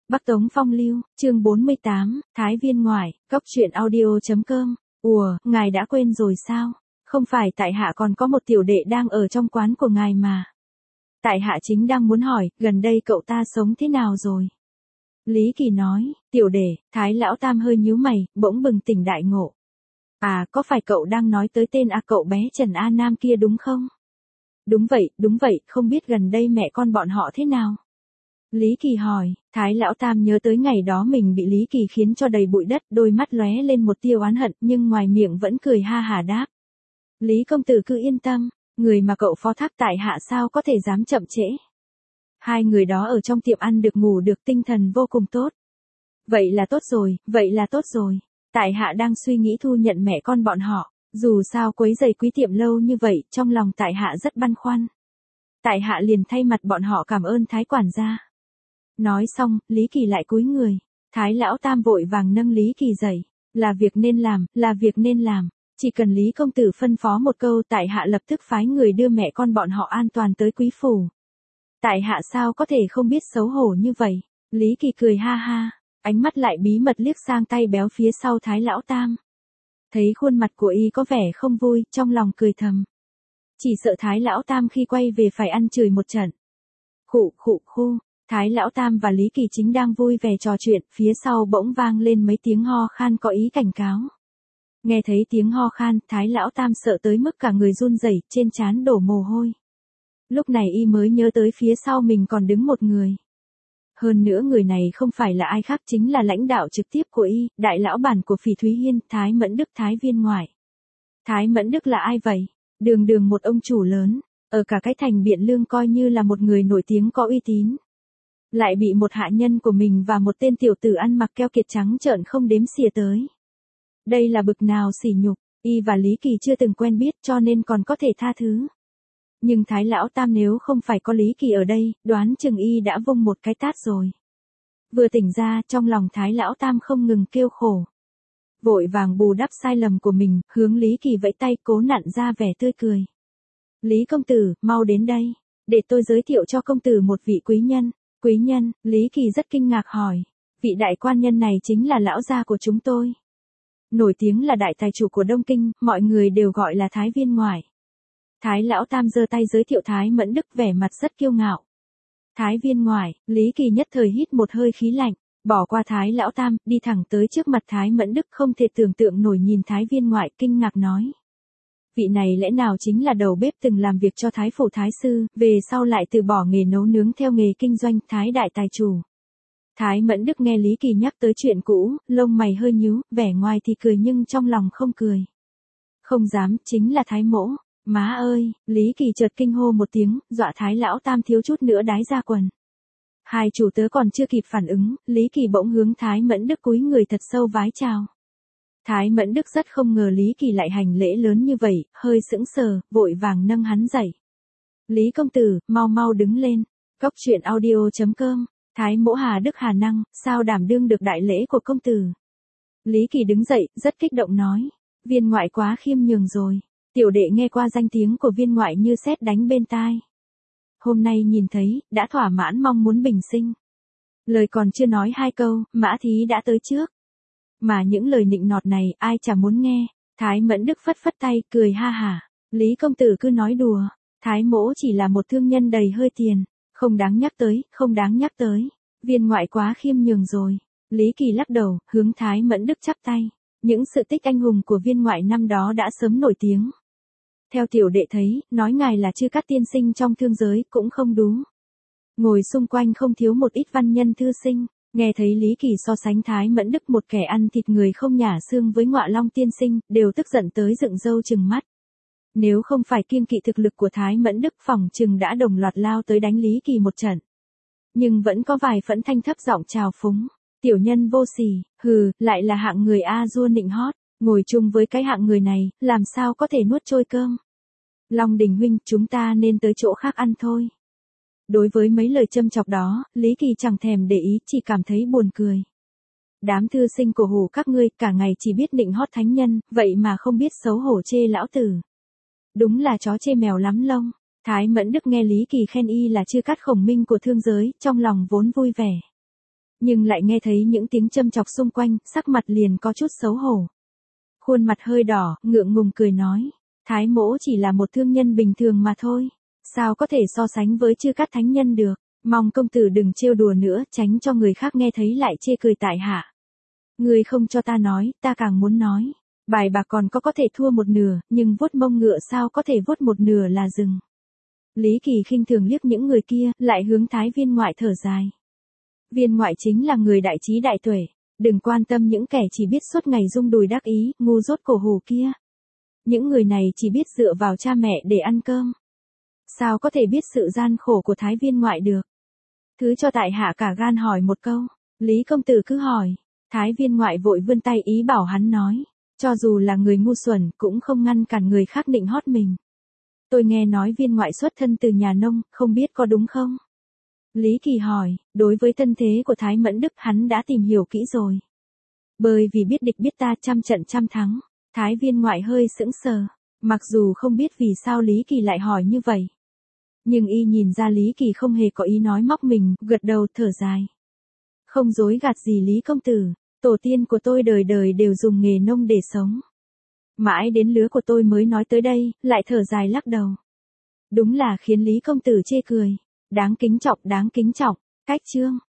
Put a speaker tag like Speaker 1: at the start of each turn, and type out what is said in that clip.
Speaker 1: Bắc Tống Phong Lưu, chương 48, Thái Viên Ngoại, Cốc truyện audio.com. Ủa, ngài đã quên rồi sao? Không phải tại hạ còn có một tiểu đệ đang ở trong quán của ngài mà. Tại hạ chính đang muốn hỏi, gần đây cậu ta sống thế nào rồi? Lý Kỳ nói, tiểu đệ, Thái Lão Tam hơi nhíu mày, bỗng bừng tỉnh đại ngộ. À, có phải cậu đang nói tới tên cậu bé Trần A Nam kia đúng không? Đúng vậy, không biết gần đây mẹ con bọn họ thế nào? Lý Kỳ hỏi, Thái Lão Tam nhớ tới ngày đó mình bị Lý Kỳ khiến cho đầy bụi đất, đôi mắt lóe lên một tia oán hận nhưng ngoài miệng vẫn cười ha hả đáp. Lý công tử cứ yên tâm, người mà cậu phó thác tại hạ sao có thể dám chậm trễ. Hai người đó ở trong tiệm ăn được ngủ được, tinh thần vô cùng tốt. Vậy là tốt rồi, tại hạ đang suy nghĩ thu nhận mẹ con bọn họ, dù sao quấy rầy quý tiệm lâu như vậy, trong lòng tại hạ rất băn khoăn. Tại hạ liền thay mặt bọn họ cảm ơn Thái quản gia. Nói xong, Lý Kỳ lại cúi người. Thái Lão Tam vội vàng nâng Lý Kỳ dậy. Là việc nên làm. Chỉ cần Lý công tử phân phó một câu, tại hạ lập tức phái người đưa mẹ con bọn họ an toàn tới quý phủ. Tại hạ sao có thể không biết xấu hổ như vậy? Lý Kỳ cười ha ha, ánh mắt lại bí mật liếc sang tay béo phía sau Thái Lão Tam. Thấy khuôn mặt của y có vẻ không vui, trong lòng cười thầm. Chỉ sợ Thái Lão Tam khi quay về phải ăn chửi một trận. Khụ. Thái Lão Tam và Lý Kỳ chính đang vui vẻ trò chuyện, phía sau bỗng vang lên mấy tiếng ho khan có ý cảnh cáo. Nghe thấy tiếng ho khan, Thái Lão Tam sợ tới mức cả người run rẩy, trên trán đổ mồ hôi. Lúc này y mới nhớ tới phía sau mình còn đứng một người. Hơn nữa người này không phải là ai khác, chính là lãnh đạo trực tiếp của y, đại lão bản của Phỉ Thúy Hiên, Thái Mẫn Đức Thái Viên Ngoại. Thái Mẫn Đức là ai vậy? Đường một ông chủ lớn, ở cả cái thành Biện Lương coi như là một người nổi tiếng có uy tín. Lại bị một hạ nhân của mình và một tên tiểu tử ăn mặc keo kiệt trắng trợn không đếm xỉa tới. Đây là bực nào sỉ nhục, y và Lý Kỳ chưa từng quen biết cho nên còn có thể tha thứ. Nhưng Thái Lão Tam nếu không phải có Lý Kỳ ở đây, đoán chừng y đã vung một cái tát rồi. Vừa tỉnh ra, trong lòng Thái Lão Tam không ngừng kêu khổ. Vội vàng bù đắp sai lầm của mình, hướng Lý Kỳ vẫy tay cố nặn ra vẻ tươi cười. Lý công tử, mau đến đây, để tôi giới thiệu cho công tử một vị quý nhân. Quý nhân, Lý Kỳ rất kinh ngạc hỏi. Vị đại quan nhân này chính là lão gia của chúng tôi. Nổi tiếng là đại tài chủ của Đông Kinh, mọi người đều gọi là Thái Viên Ngoại. Thái Lão Tam giơ tay giới thiệu Thái Mẫn Đức, vẻ mặt rất kiêu ngạo. Thái Viên Ngoại, Lý Kỳ nhất thời hít một hơi khí lạnh, bỏ qua Thái Lão Tam, đi thẳng tới trước mặt Thái Mẫn Đức, không thể tưởng tượng nổi nhìn Thái Viên Ngoại, kinh ngạc nói. Vị này lẽ nào chính là đầu bếp từng làm việc cho Thái phủ Thái sư, về sau lại từ bỏ nghề nấu nướng theo nghề kinh doanh, Thái đại tài chủ. Thái Mẫn Đức nghe Lý Kỳ nhắc tới chuyện cũ, lông mày hơi nhíu, vẻ ngoài thì cười nhưng trong lòng không cười. Không dám, chính là Thái mỗ. Má ơi, Lý Kỳ chợt kinh hô một tiếng, dọa Thái Lão Tam thiếu chút nữa đái ra quần. Hai chủ tớ còn chưa kịp phản ứng, Lý Kỳ bỗng hướng Thái Mẫn Đức cúi người thật sâu vái chào. Thái Mẫn Đức rất không ngờ Lý Kỳ lại hành lễ lớn như vậy, hơi sững sờ, vội vàng nâng hắn dậy. Lý công tử, mau đứng lên. Cốc truyện audio.com. Thái mỗ Hà Đức Hà năng, sao đảm đương được đại lễ của công tử. Lý Kỳ đứng dậy, rất kích động nói. Viên ngoại quá khiêm nhường rồi. Tiểu đệ nghe qua danh tiếng của viên ngoại như sét đánh bên tai. Hôm nay nhìn thấy, đã thỏa mãn mong muốn bình sinh. Lời còn chưa nói hai câu, Mã Thí đã tới trước. Mà những lời nịnh nọt này, ai chả muốn nghe. Thái Mẫn Đức phất tay, cười ha hả. Lý công tử cứ nói đùa. Thái mỗ chỉ là một thương nhân đầy hơi tiền. Không đáng nhắc tới. Viên ngoại quá khiêm nhường rồi. Lý Kỳ lắc đầu, hướng Thái Mẫn Đức chắp tay. Những sự tích anh hùng của viên ngoại năm đó đã sớm nổi tiếng. Theo tiểu đệ thấy, nói ngài là Chư Cát tiên sinh trong thương giới cũng không đúng. Ngồi xung quanh không thiếu một ít văn nhân thư sinh. Nghe thấy Lý Kỳ so sánh Thái Mẫn Đức, một kẻ ăn thịt người không nhả xương, với Ngọa Long tiên sinh, đều tức giận tới dựng râu trừng mắt. Nếu không phải kiêng kỵ thực lực của Thái Mẫn Đức, phỏng chừng đã đồng loạt lao tới đánh Lý Kỳ một trận. Nhưng vẫn có vài phẫn thanh thấp giọng chào phúng. Tiểu nhân vô sỉ, lại là hạng người a dua nịnh hót, ngồi chung với cái hạng người này, làm sao có thể nuốt trôi cơm. Long Đình huynh, chúng ta nên tới chỗ khác ăn thôi. Đối với mấy lời châm chọc đó, Lý Kỳ chẳng thèm để ý, chỉ cảm thấy buồn cười. Đám thư sinh cổ hủ các ngươi, cả ngày chỉ biết nịnh hót thánh nhân, vậy mà không biết xấu hổ chê lão tử. Đúng là chó chê mèo lắm lông. Thái Mẫn Đức nghe Lý Kỳ khen y là Chư Cát Khổng Minh của thương giới, trong lòng vốn vui vẻ. Nhưng lại nghe thấy những tiếng châm chọc xung quanh, sắc mặt liền có chút xấu hổ. Khuôn mặt hơi đỏ, ngượng ngùng cười nói. Thái mỗ chỉ là một thương nhân bình thường mà thôi. Sao có thể so sánh với chư cát thánh nhân được. Mong công tử đừng trêu đùa nữa, tránh cho người khác nghe thấy lại chê cười tại hạ. Người không cho ta nói, ta càng muốn nói. Bài bạc còn có thể thua một nửa, nhưng vuốt mông ngựa sao có thể vuốt một nửa là dừng. Lý Kỳ khinh thường liếc những người kia, lại hướng Thái viên ngoại thở dài. Viên ngoại chính là người đại trí đại tuệ. Đừng quan tâm những kẻ chỉ biết suốt ngày rung đùi đắc ý, ngu dốt cổ hủ kia. Những người này chỉ biết dựa vào cha mẹ để ăn cơm. Sao có thể biết sự gian khổ của Thái viên ngoại được? Thứ cho tại hạ cả gan hỏi một câu. Lý công tử cứ hỏi. Thái viên ngoại vội vươn tay ý bảo hắn nói. Cho dù là người ngu xuẩn cũng không ngăn cản người khác nịnh hót mình. Tôi nghe nói viên ngoại xuất thân từ nhà nông, không biết có đúng không? Lý Kỳ hỏi, đối với thân thế của Thái Mẫn Đức hắn đã tìm hiểu kỹ rồi. Bởi vì biết địch biết ta trăm trận trăm thắng, Thái viên ngoại hơi sững sờ, mặc dù không biết vì sao Lý Kỳ lại hỏi như vậy. Nhưng y nhìn ra Lý Kỳ không hề có ý nói móc mình, gật đầu thở dài. Không dối gạt gì Lý công tử, tổ tiên của tôi đời đời đều dùng nghề nông để sống. Mãi đến lứa của tôi mới nói tới đây, lại thở dài lắc đầu. Đúng là khiến Lý công tử chê cười. Đáng kính trọng, cách chương.